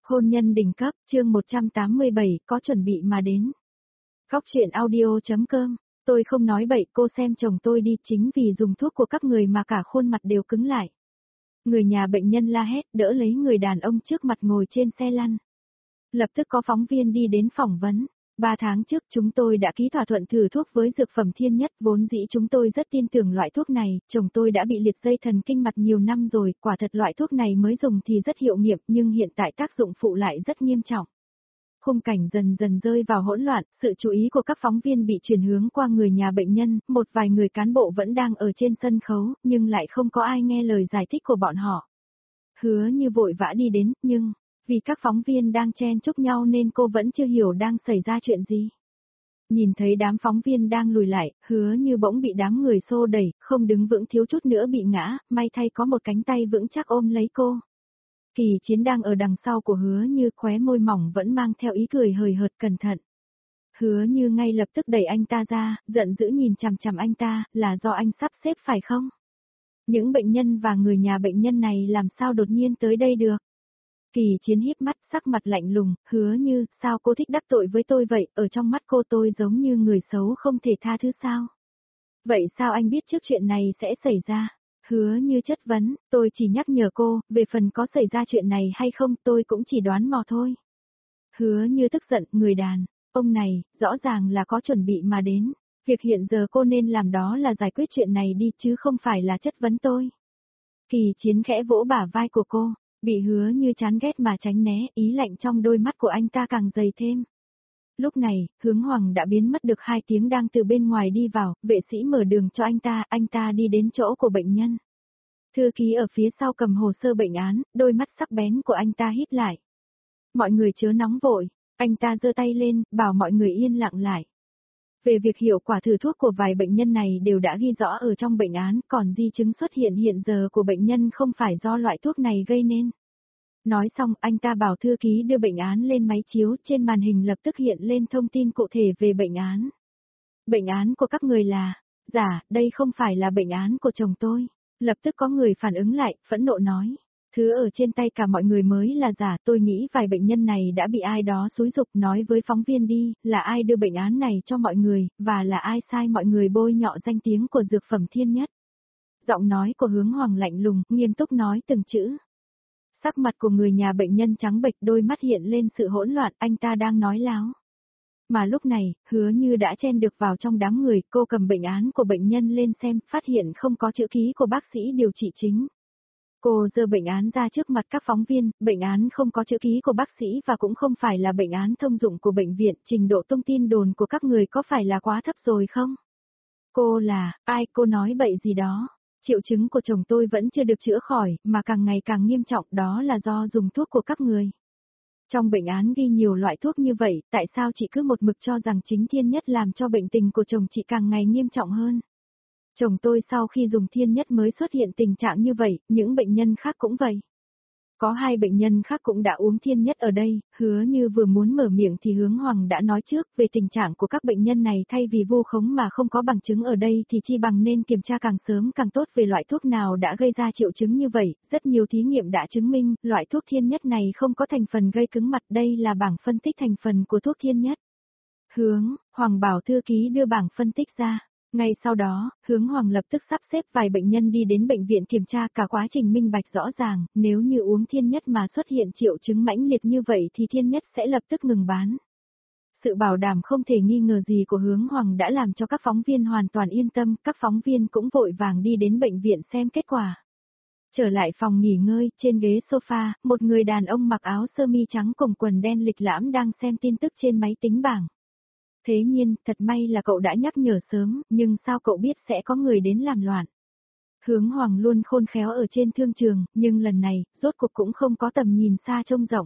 Hôn nhân đỉnh cấp, chương 187, có chuẩn bị mà đến. Góc truyện audio.com, tôi không nói bậy, cô xem chồng tôi đi, chính vì dùng thuốc của các người mà cả khuôn mặt đều cứng lại. Người nhà bệnh nhân la hét, đỡ lấy người đàn ông trước mặt ngồi trên xe lăn. Lập tức có phóng viên đi đến phỏng vấn. 3 tháng trước chúng tôi đã ký thỏa thuận thử thuốc với dược phẩm Thiên Nhất, vốn dĩ chúng tôi rất tin tưởng loại thuốc này, chồng tôi đã bị liệt dây thần kinh mặt nhiều năm rồi, quả thật loại thuốc này mới dùng thì rất hiệu nghiệm nhưng hiện tại tác dụng phụ lại rất nghiêm trọng. Khung cảnh dần dần rơi vào hỗn loạn, sự chú ý của các phóng viên bị chuyển hướng qua người nhà bệnh nhân, một vài người cán bộ vẫn đang ở trên sân khấu, nhưng lại không có ai nghe lời giải thích của bọn họ. Hứa Như vội vã đi đến, nhưng vì các phóng viên đang chen chúc nhau nên cô vẫn chưa hiểu đang xảy ra chuyện gì. Nhìn thấy đám phóng viên đang lùi lại, Hứa Như bỗng bị đám người xô đẩy, không đứng vững thiếu chút nữa bị ngã, may thay có một cánh tay vững chắc ôm lấy cô. Kỳ Chiến đang ở đằng sau của Hứa Như, khóe môi mỏng vẫn mang theo ý cười hời hợt cẩn thận. Hứa Như ngay lập tức đẩy anh ta ra, giận dữ nhìn chằm chằm anh ta, là do anh sắp xếp phải không? Những bệnh nhân và người nhà bệnh nhân này làm sao đột nhiên tới đây được? Kỳ Chiến híp mắt, sắc mặt lạnh lùng, Hứa Như, sao cô thích đắc tội với tôi vậy, ở trong mắt cô tôi giống như người xấu không thể tha thứ sao? Vậy sao anh biết trước chuyện này sẽ xảy ra? Hứa Như chất vấn, tôi chỉ nhắc nhở cô, về phần có xảy ra chuyện này hay không tôi cũng chỉ đoán mò thôi. Hứa Như tức giận, người đàn ông này, rõ ràng là có chuẩn bị mà đến. Việc hiện giờ cô nên làm đó là giải quyết chuyện này đi chứ không phải là chất vấn tôi. Kỳ Chiến khẽ vỗ bả vai của cô, bị Hứa Như chán ghét mà tránh né, ý lạnh trong đôi mắt của anh ta càng dày thêm. Lúc này, Hướng Hoàng đã biến mất được 2 tiếng đang từ bên ngoài đi vào, vệ sĩ mở đường cho anh ta đi đến chỗ của bệnh nhân. Thư ký ở phía sau cầm hồ sơ bệnh án, đôi mắt sắc bén của anh ta híp lại. Mọi người chớ nóng vội, anh ta giơ tay lên, bảo mọi người yên lặng lại. Về việc hiệu quả thử thuốc của vài bệnh nhân này đều đã ghi rõ ở trong bệnh án, còn di chứng xuất hiện hiện giờ của bệnh nhân không phải do loại thuốc này gây nên. Nói xong, anh ta bảo thư ký đưa bệnh án lên máy chiếu, trên màn hình lập tức hiện lên thông tin cụ thể về bệnh án. Bệnh án của các người là, giả, đây không phải là bệnh án của chồng tôi. Lập tức có người phản ứng lại, phẫn nộ nói. Thứ ở trên tay cả mọi người mới là giả, tôi nghĩ vài bệnh nhân này đã bị ai đó xúi giục, nói với phóng viên đi, là ai đưa bệnh án này cho mọi người, và là ai sai mọi người bôi nhọ danh tiếng của dược phẩm Thiên Nhất. Giọng nói của Hướng Hoàng lạnh lùng, nghiêm túc nói từng chữ. Sắc mặt của người nhà bệnh nhân trắng bệch, đôi mắt hiện lên sự hỗn loạn, anh ta đang nói láo. Mà lúc này, Hứa Như đã chen được vào trong đám người, cô cầm bệnh án của bệnh nhân lên xem, phát hiện không có chữ ký của bác sĩ điều trị chính. Cô giơ bệnh án ra trước mặt các phóng viên, bệnh án không có chữ ký của bác sĩ và cũng không phải là bệnh án thông dụng của bệnh viện, trình độ thông tin đồn của các người có phải là quá thấp rồi không? Cô là, ai, cô nói bậy gì đó? Triệu chứng của chồng tôi vẫn chưa được chữa khỏi, mà càng ngày càng nghiêm trọng, đó là do dùng thuốc của các người. Trong bệnh án ghi nhiều loại thuốc như vậy, tại sao chị cứ một mực cho rằng chính Thiên Nhất làm cho bệnh tình của chồng chị càng ngày nghiêm trọng hơn? Chồng tôi sau khi dùng Thiên Nhất mới xuất hiện tình trạng như vậy, những bệnh nhân khác cũng vậy. Có 2 bệnh nhân khác cũng đã uống Thiên Nhất ở đây, Hứa Như vừa muốn mở miệng thì Hướng Hoàng đã nói trước về tình trạng của các bệnh nhân này, thay vì vu khống mà không có bằng chứng ở đây thì chi bằng nên kiểm tra càng sớm càng tốt về loại thuốc nào đã gây ra triệu chứng như vậy, rất nhiều thí nghiệm đã chứng minh loại thuốc Thiên Nhất này không có thành phần gây cứng mặt, đây là bảng phân tích thành phần của thuốc Thiên Nhất. Hướng Hoàng bảo thư ký đưa bảng phân tích ra. Ngay sau đó, Hướng Hoàng lập tức sắp xếp vài bệnh nhân đi đến bệnh viện kiểm tra, cả quá trình minh bạch rõ ràng, nếu như uống Thiên Nhất mà xuất hiện triệu chứng mãnh liệt như vậy thì Thiên Nhất sẽ lập tức ngừng bán. Sự bảo đảm không thể nghi ngờ gì của Hướng Hoàng đã làm cho các phóng viên hoàn toàn yên tâm, các phóng viên cũng vội vàng đi đến bệnh viện xem kết quả. Trở lại phòng nghỉ ngơi, trên ghế sofa, một người đàn ông mặc áo sơ mi trắng cùng quần đen lịch lãm đang xem tin tức trên máy tính bảng. Thế nhiên, thật may là cậu đã nhắc nhở sớm, nhưng sao cậu biết sẽ có người đến làm loạn? Hướng Hoàng luôn khôn khéo ở trên thương trường, nhưng lần này, rốt cuộc cũng không có tầm nhìn xa trông rộng.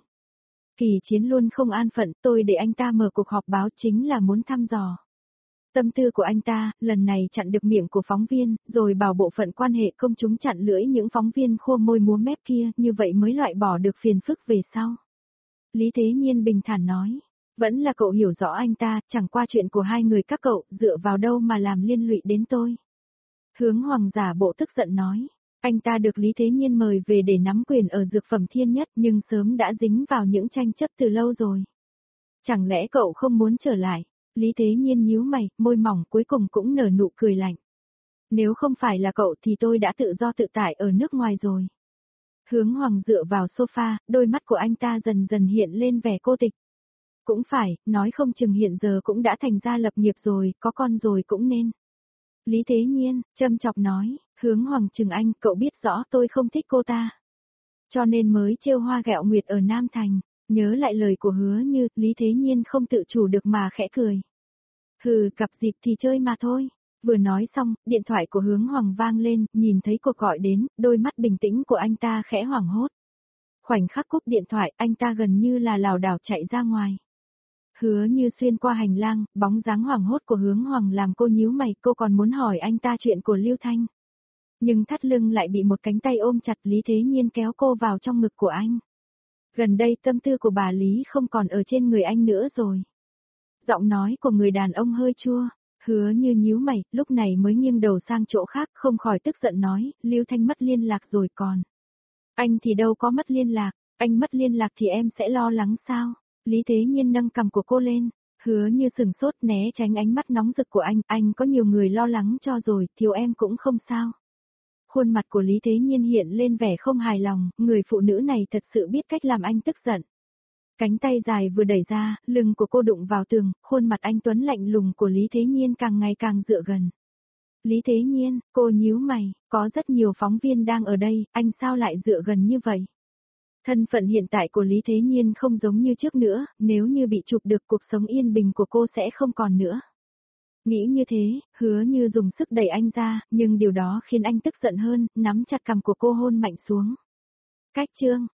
Kỳ Chiến luôn không an phận, tôi để anh ta mở cuộc họp báo chính là muốn thăm dò tâm tư của anh ta, lần này chặn được miệng của phóng viên, rồi bảo bộ phận quan hệ công chúng chặn lưỡi những phóng viên khô môi múa mép kia, như vậy mới loại bỏ được phiền phức về sau. Lý Thế Nhiên bình thản nói. Vẫn là cậu hiểu rõ anh ta, chẳng qua chuyện của 2 người các cậu, dựa vào đâu mà làm liên lụy đến tôi. Hướng Hoàng giả bộ tức giận nói. Anh ta được Lý Thế Nhiên mời về để nắm quyền ở Dược Phẩm Thiên Nhất nhưng sớm đã dính vào những tranh chấp từ lâu rồi. Chẳng lẽ cậu không muốn trở lại? Lý Thế Nhiên nhíu mày, môi mỏng cuối cùng cũng nở nụ cười lạnh. Nếu không phải là cậu thì tôi đã tự do tự tại ở nước ngoài rồi. Hướng Hoàng dựa vào sofa, đôi mắt của anh ta dần dần hiện lên vẻ cô tịch. Cũng phải, nói không chừng hiện giờ cũng đã thành ra lập nghiệp rồi, có con rồi cũng nên. Lý Thế Nhiên, châm chọc nói, Hướng Hoàng chừng anh, cậu biết rõ tôi không thích cô ta. Cho nên mới trêu hoa ghẹo nguyệt ở Nam Thành, nhớ lại lời của Hứa Như, Lý Thế Nhiên không tự chủ được mà khẽ cười. Hừ, gặp dịp thì chơi mà thôi. Vừa nói xong, điện thoại của Hướng Hoàng vang lên, nhìn thấy cuộc gọi đến, đôi mắt bình tĩnh của anh ta khẽ hoảng hốt. Khoảnh khắc cúp điện thoại, anh ta gần như là lảo đảo chạy ra ngoài. Hứa Như xuyên qua hành lang, bóng dáng hoảng hốt của Hướng Hoàng làm cô nhíu mày, cô còn muốn hỏi anh ta chuyện của Lưu Thanh. Nhưng thắt lưng lại bị một cánh tay ôm chặt, Lý Thế Nhiên kéo cô vào trong ngực của anh. Gần đây tâm tư của bà Lý không còn ở trên người anh nữa rồi. Giọng nói của người đàn ông hơi chua, Hứa Như nhíu mày, lúc này mới nghiêng đầu sang chỗ khác, không khỏi tức giận nói, Lưu Thanh mất liên lạc rồi còn. Anh thì đâu có mất liên lạc, anh mất liên lạc thì em sẽ lo lắng sao? Lý Thế Nhiên nâng cằm của cô lên, Hứa Như sừng sốt né tránh ánh mắt nóng rực của anh có nhiều người lo lắng cho rồi, thiếu em cũng không sao. Khuôn mặt của Lý Thế Nhiên hiện lên vẻ không hài lòng, người phụ nữ này thật sự biết cách làm anh tức giận. Cánh tay dài vừa đẩy ra, lưng của cô đụng vào tường, khuôn mặt anh tuấn lạnh lùng của Lý Thế Nhiên càng ngày càng dựa gần. Lý Thế Nhiên, cô nhíu mày, có rất nhiều phóng viên đang ở đây, anh sao lại dựa gần như vậy? Thân phận hiện tại của Lý Thế Nhiên không giống như trước nữa, nếu như bị chụp được cuộc sống yên bình của cô sẽ không còn nữa. Nghĩ như thế, Hứa Như dùng sức đẩy anh ra, nhưng điều đó khiến anh tức giận hơn, nắm chặt cằm của cô hôn mạnh xuống. Cách chương,